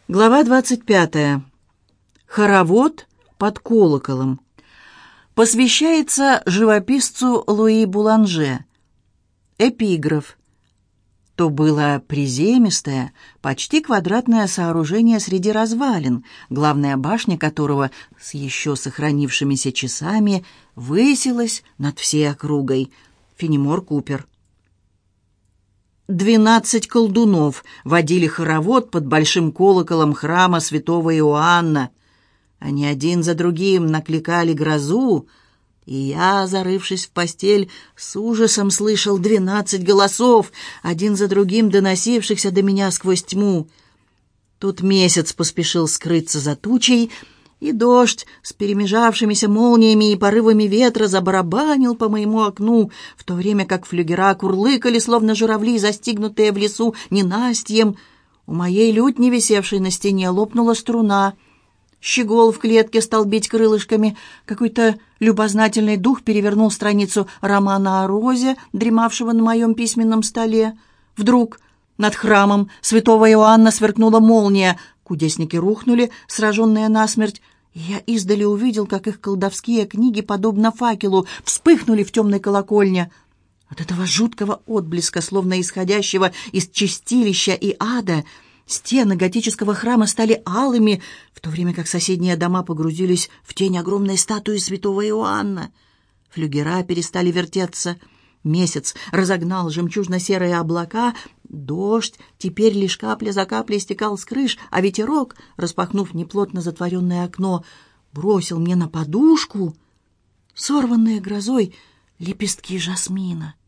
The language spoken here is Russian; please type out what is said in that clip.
Глава 25. Хоровод под колоколом. Посвящается живописцу Луи Буланже. Эпиграф. То было приземистое, почти квадратное сооружение среди развалин, главная башня которого с еще сохранившимися часами высилась над всей округой. Фенемор Купер. 12 колдунов водили хоровод под большим колоколом храма святого Иоанна. Они один за другим накликали грозу, и я, зарывшись в постель, с ужасом слышал 12 голосов, один за другим доносившихся до меня сквозь тьму. Тут месяц поспешил скрыться за тучей, и дождь с перемежавшимися молниями и порывами ветра забарабанил по моему окну, в то время как флюгера курлыкали, словно журавли, застигнутые в лесу ненастьем. У моей лютни, висевшей на стене, лопнула струна. Щегол в клетке стал бить крылышками. Какой-то любознательный дух перевернул страницу романа о розе, дремавшего на моем письменном столе. Вдруг над храмом святого Иоанна сверкнула молния. Кудесники рухнули, сраженные насмерть. Я издали увидел, как их колдовские книги, подобно факелу, вспыхнули в темной колокольне. От этого жуткого отблеска, словно исходящего из чистилища и ада, стены готического храма стали алыми, в то время как соседние дома погрузились в тень огромной статуи святого Иоанна. Флюгера перестали вертеться. Месяц разогнал жемчужно-серые облака. Дождь теперь лишь капля за каплей стекал с крыш, а ветерок, распахнув неплотно затворенное окно, бросил мне на подушку сорванные грозой лепестки жасмина.